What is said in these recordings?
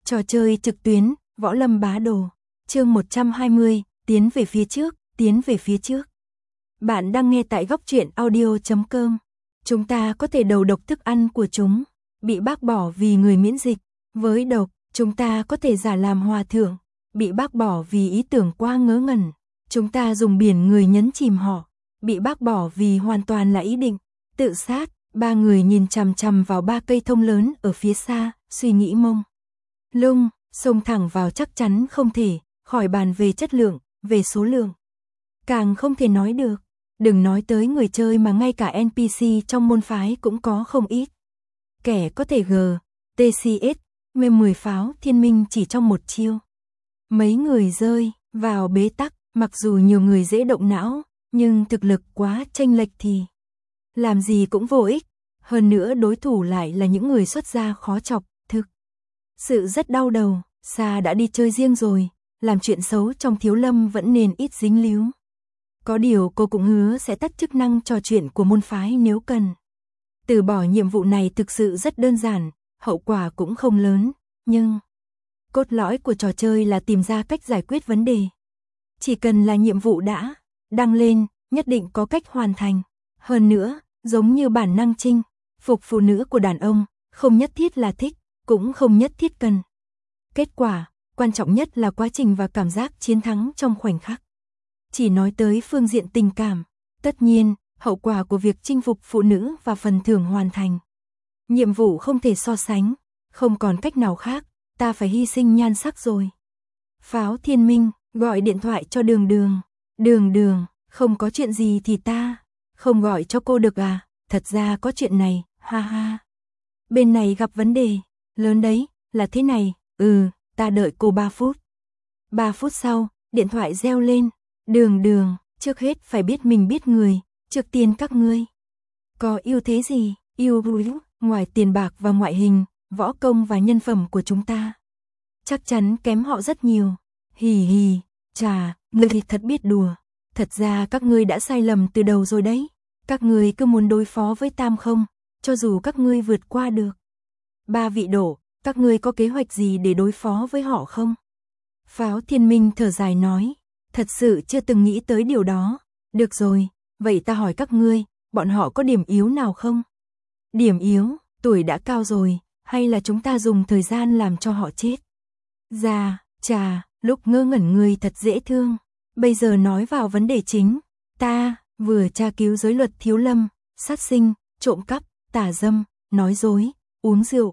Trò chơi trực tuyến, Võ Lâm Bá Đồ. Chương 120, tiến về phía trước, tiến về phía trước. Bạn đang nghe tại góc truyện audio.com. Chúng ta có thể đầu độc thức ăn của chúng, bị bác bỏ vì người miễn dịch. Với độc, chúng ta có thể giả làm hòa thượng, bị bác bỏ vì ý tưởng quá ngớ ngẩn. Chúng ta dùng biển người nhấn chìm họ, bị bác bỏ vì hoàn toàn là ý định tự sát. Ba người nhìn chằm chằm vào ba cây thông lớn ở phía xa, suy nghĩ mông lung, xông thẳng vào chắc chắn không thể, khỏi bàn về chất lượng, về số lượng. Càng không thể nói được, đừng nói tới người chơi mà ngay cả NPC trong môn phái cũng có không ít. Kẻ có thể TCS, 10 pháo thiên minh chỉ trong một chiêu. Mấy người rơi vào bế tắc, mặc dù nhiều người dễ động não, nhưng thực lực quá chênh lệch thì làm gì cũng vô ích. Hơn nữa đối thủ lại là những người xuất gia khó chọc, thực sự rất đau đầu. Sa đã đi chơi riêng rồi, làm chuyện xấu trong thiếu lâm vẫn nên ít dính líu. Có điều cô cũng hứa sẽ tắt chức năng trò chuyện của môn phái nếu cần. Từ bỏ nhiệm vụ này thực sự rất đơn giản, hậu quả cũng không lớn, nhưng cốt lõi của trò chơi là tìm ra cách giải quyết vấn đề. Chỉ cần là nhiệm vụ đã đăng lên, nhất định có cách hoàn thành. Hơn nữa, giống như bản năng chinh phục phụ nữ của đàn ông, không nhất thiết là thích, cũng không nhất thiết cần kết quả, quan trọng nhất là quá trình và cảm giác chiến thắng trong khoảnh khắc. Chỉ nói tới phương diện tình cảm, tất nhiên, hậu quả của việc chinh phục phụ nữ và phần thưởng hoàn thành. Nhiệm vụ không thể so sánh, không còn cách nào khác, ta phải hy sinh nhan sắc rồi. Pháo Thiên Minh gọi điện thoại cho Đường Đường. Đường Đường, không có chuyện gì thì ta không gọi cho cô được à? Thật ra có chuyện này, ha ha. Bên này gặp vấn đề lớn đấy, là thế này, ta đợi cô 3 phút. 3 phút sau, điện thoại reo lên. Đường Đường, trước hết phải biết mình biết người, trước tiên các ngươi có ưu thế gì? Ưu ngoài tiền bạc và ngoại hình, võ công và nhân phẩm của chúng ta chắc chắn kém họ rất nhiều. Hì hì, chà, ngươi thì thật biết đùa. Thật ra các ngươi đã sai lầm từ đầu rồi đấy. Các ngươi cứ muốn đối phó với Tam không, cho dù các ngươi vượt qua được 3 vị đổ, các ngươi có kế hoạch gì để đối phó với họ không? Pháo Thiên Minh thở dài nói, thật sự chưa từng nghĩ tới điều đó. Được rồi, vậy ta hỏi các ngươi, bọn họ có điểm yếu nào không? Điểm yếu, tuổi đã cao rồi, hay là chúng ta dùng thời gian làm cho họ chết? Già, chà, lúc ngơ ngẩn người thật dễ thương. Bây giờ nói vào vấn đề chính, ta vừa tra cứu giới luật thiếu lâm, sát sinh, trộm cắp, tà dâm, nói dối, uống rượu,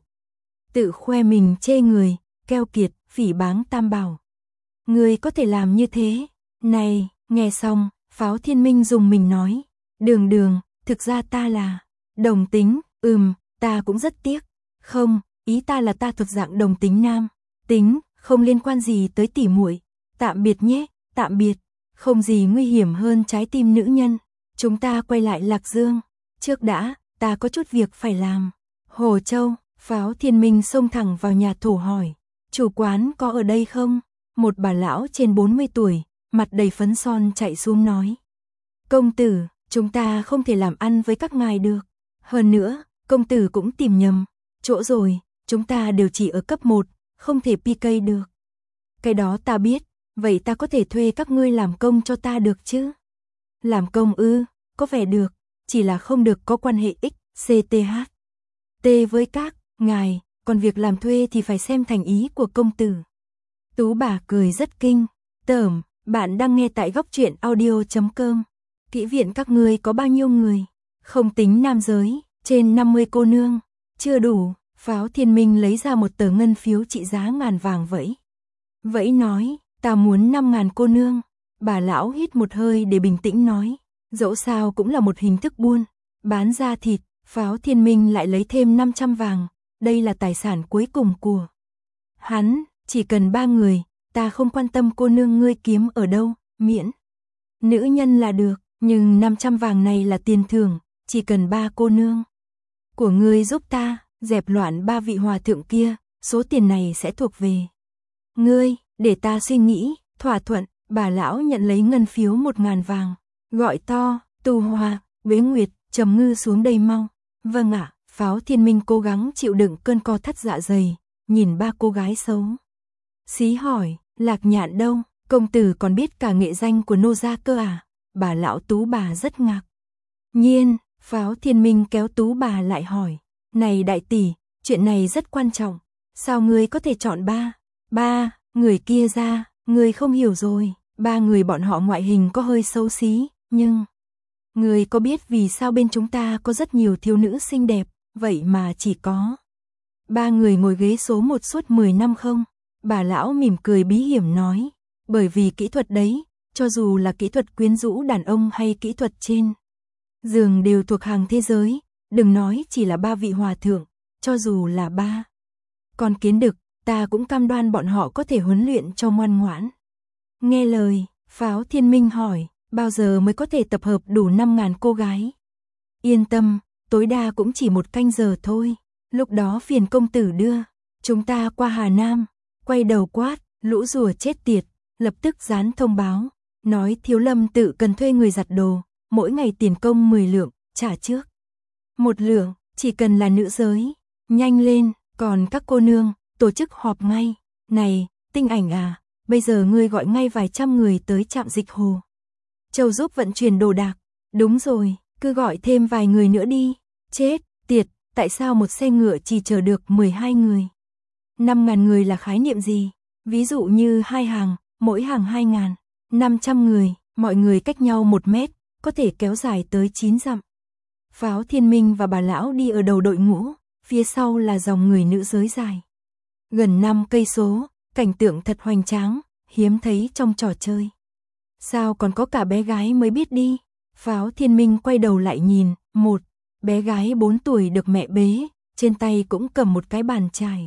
tự khoe mình chê người, keo kiệt, phỉ báng tam bảo. Ngươi có thể làm như thế? Này, nghe xong, Pháo Thiên Minh dùng mình nói, Đường Đường, thực ra ta là đồng tính, ta cũng rất tiếc. Không, ý ta là ta thuộc dạng đồng tính nam, tính, không liên quan gì tới tỉ muội. Tạm biệt nhé, tạm biệt. Không gì nguy hiểm hơn trái tim nữ nhân. Chúng ta quay lại Lạc Dương. Trước đã, ta có chút việc phải làm. Hồ Châu, Pháo Thiên Minh xông thẳng vào nhà thổ hỏi, chủ quán có ở đây không? Một bà lão trên 40 tuổi, mặt đầy phấn son chạy xuống nói, công tử, chúng ta không thể làm ăn với các ngài được. Hơn nữa, công tử cũng tìm nhầm chỗ rồi, chúng ta đều chỉ ở cấp 1, không thể PK được. Cái đó ta biết, vậy ta có thể thuê các ngươi làm công cho ta được chứ? Làm công có vẻ được, chỉ là không được có quan hệ XCTH T với các ngài, còn việc làm thuê thì phải xem thành ý của công tử. Tú bà cười rất kinh tởm. Bạn đang nghe tại góc truyện audio.com. Kỹ viện các ngươi có bao nhiêu người? Không tính nam giới, trên 50 cô nương. Chưa đủ. Pháo Thiên Minh lấy ra một tờ ngân phiếu trị giá ngàn vàng vẫy nói, ta muốn 5.000 cô nương. Bà lão hít một hơi để bình tĩnh nói, dẫu sao cũng là một hình thức buôn bán da thịt. Pháo Thiên Minh lại lấy thêm 500 vàng, đây là tài sản cuối cùng của hắn. Chỉ cần 3 người, ta không quan tâm cô nương ngươi kiếm ở đâu, miễn nữ nhân là được. Nhưng 500 vàng này là tiền thưởng, chỉ cần 3 cô nương của ngươi giúp ta dẹp loạn 3 vị hòa thượng kia, số tiền này sẽ thuộc về ngươi. Để ta suy nghĩ. Thỏa thuận. Bà lão nhận lấy ngân phiếu 1.000 vàng, gọi to, Tu Hoa, Bế Nguyệt, Trầm Ngư xuống đây mau. Vâng ạ. Pháo Thiên Minh cố gắng chịu đựng cơn co thắt dạ dày, nhìn ba cô gái xấu xí hỏi, Lạc Nhạn đâu, công tử còn biết cả nghệ danh của nô gia cơ à? Bà lão Tú bà rất ngạc nhiên. Pháo Thiên Minh kéo Tú bà lại hỏi, này đại tỷ, chuyện này rất quan trọng, sao ngươi có thể chọn ba người kia ra, ngươi không hiểu rồi, ba người bọn họ ngoại hình có hơi xấu xí, nhưng ngươi có biết vì sao bên chúng ta có rất nhiều thiếu nữ xinh đẹp, vậy mà chỉ có ba người ngồi ghế số 1 suốt 10 năm không? Bà lão mỉm cười bí hiểm nói, bởi vì kỹ thuật đấy, cho dù là kỹ thuật quyến rũ đàn ông hay kỹ thuật trên giường đều thuộc hàng thế giới, đừng nói chỉ là ba vị hòa thượng, cho dù là ba con kiến đực, ta cũng cam đoan bọn họ có thể huấn luyện cho ngoan ngoãn. Nghe lời, Pháo Thiên Minh hỏi, bao giờ mới có thể tập hợp đủ 5.000 cô gái? Yên tâm, tối đa cũng chỉ 1 canh giờ thôi, lúc đó phiền công tử đưa chúng ta qua Hà Nam. Quay đầu quát, lũ rùa chết tiệt, lập tức dán thông báo, nói Thiếu Lâm tự cần thuê người giặt đồ, mỗi ngày tiền công 10 lượng, trả trước 1 lượng, chỉ cần là nữ giới, nhanh lên, còn các cô nương, tổ chức họp ngay. Này, Tinh Ảnh à, bây giờ ngươi gọi ngay vài trăm người tới trạm dịch Hồ Châu giúp vận chuyển đồ đạc. Đúng rồi, cứ gọi thêm vài người nữa đi. Chết tiệt, tại sao một xe ngựa chỉ chở được 12 người? 5.000 người là khái niệm gì? Ví dụ như 2 hàng, mỗi hàng 2.000, 500 người, mọi người cách nhau 1 mét, có thể kéo dài tới 9 dặm. Pháo Thiên Minh và bà lão đi ở đầu đội ngũ, phía sau là dòng người nữ giới dài gần 5 cây số, cảnh tượng thật hoành tráng, hiếm thấy trong trò chơi. Sao còn có cả bé gái mới biết đi? Pháo Thiên Minh quay đầu lại nhìn, một bé gái 4 tuổi được mẹ bế, trên tay cũng cầm một cái bàn chải.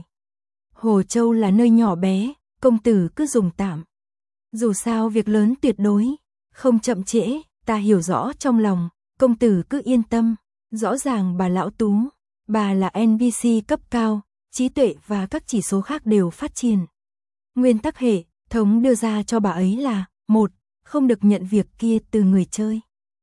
Hồ Châu là nơi nhỏ bé, công tử cứ dùng tạm. Dù sao việc lớn tuyệt đối không chậm trễ, ta hiểu rõ trong lòng, công tử cứ yên tâm. Rõ ràng bà lão Tú, bà là NPC cấp cao, trí tuệ và các chỉ số khác đều phát triển. Nguyên tắc hệ thống đưa ra cho bà ấy là 1. Không được nhận việc kia từ người chơi.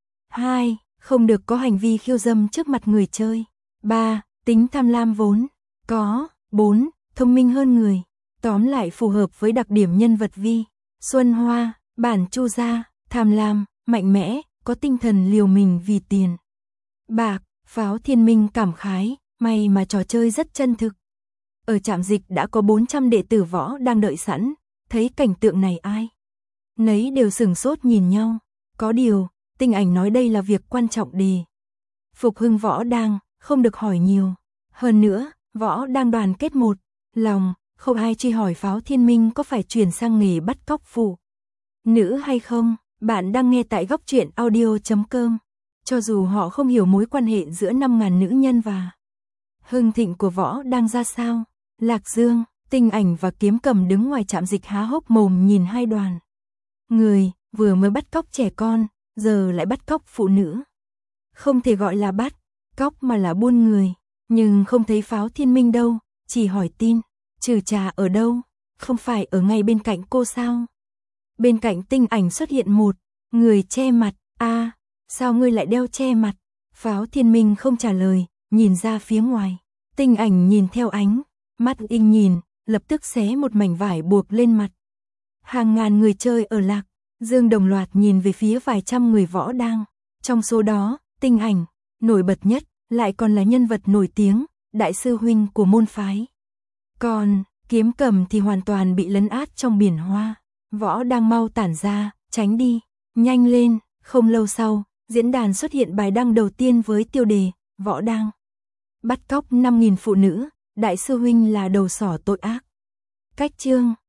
2. Không được có hành vi khiêu dâm trước mặt người chơi. 3. Tính tham lam vốn có. 4. Thông minh hơn người. Tóm lại phù hợp với đặc điểm nhân vật Vi Xuân Hoa, bản Chu gia, tham lam, mạnh mẽ, có tinh thần liều mình vì tiền bạc. Pháo Thiên Minh cảm khái, may mà trò chơi rất chân thực. Ở trạm dịch đã có 400 đệ tử võ đang đợi sẵn, thấy cảnh tượng này ai nấy đều sửng sốt nhìn nhau. Có điều, Tinh Ảnh nói đây là việc quan trọng đề phục hưng võ đang, không được hỏi nhiều. Hơn nữa, võ đang đoàn kết một lòng, không ai truy hỏi Pháo Thiên Minh có phải chuyển sang nghề bắt cóc phụ nữ hay không. Bạn đang nghe tại Góc Truyện Audio.com. Cho dù họ không hiểu mối quan hệ giữa 5.000 nữ nhân và hưng thịnh của võ đang ra sao, Lạc Dương, Tinh Ảnh và Kiếm Cầm đứng ngoài trạm dịch há hốc mồm nhìn hai đoàn người, vừa mới bắt cóc trẻ con, giờ lại bắt cóc phụ nữ. Không thể gọi là bắt cóc mà là buôn người, nhưng không thấy Pháo Thiên Minh đâu, chỉ hỏi tin, Trừ Trà ở đâu, không phải ở ngay bên cạnh cô sao? Bên cạnh Tinh Ảnh xuất hiện một người che mặt, sao ngươi lại đeo che mặt? Pháo Thiên Minh không trả lời, nhìn ra phía ngoài. Tinh Ảnh nhìn theo ánh mắt inh nhìn, lập tức xé một mảnh vải buộc lên mặt. Hàng ngàn người chơi ở Lạc Dương đồng loạt nhìn về phía vài trăm người võ đang. Trong số đó, Tinh Ảnh nổi bật nhất, lại còn là nhân vật nổi tiếng, đại sư huynh của môn phái. Còn Kiếm Cầm thì hoàn toàn bị lấn át trong biển hoa. Võ đang mau tản ra, tránh đi, nhanh lên. Không lâu sau, diễn đàn xuất hiện bài đăng đầu tiên với tiêu đề Võ đang bắt cóc 5.000 phụ nữ, đại sư huynh là đầu sỏ tội ác. Cách chương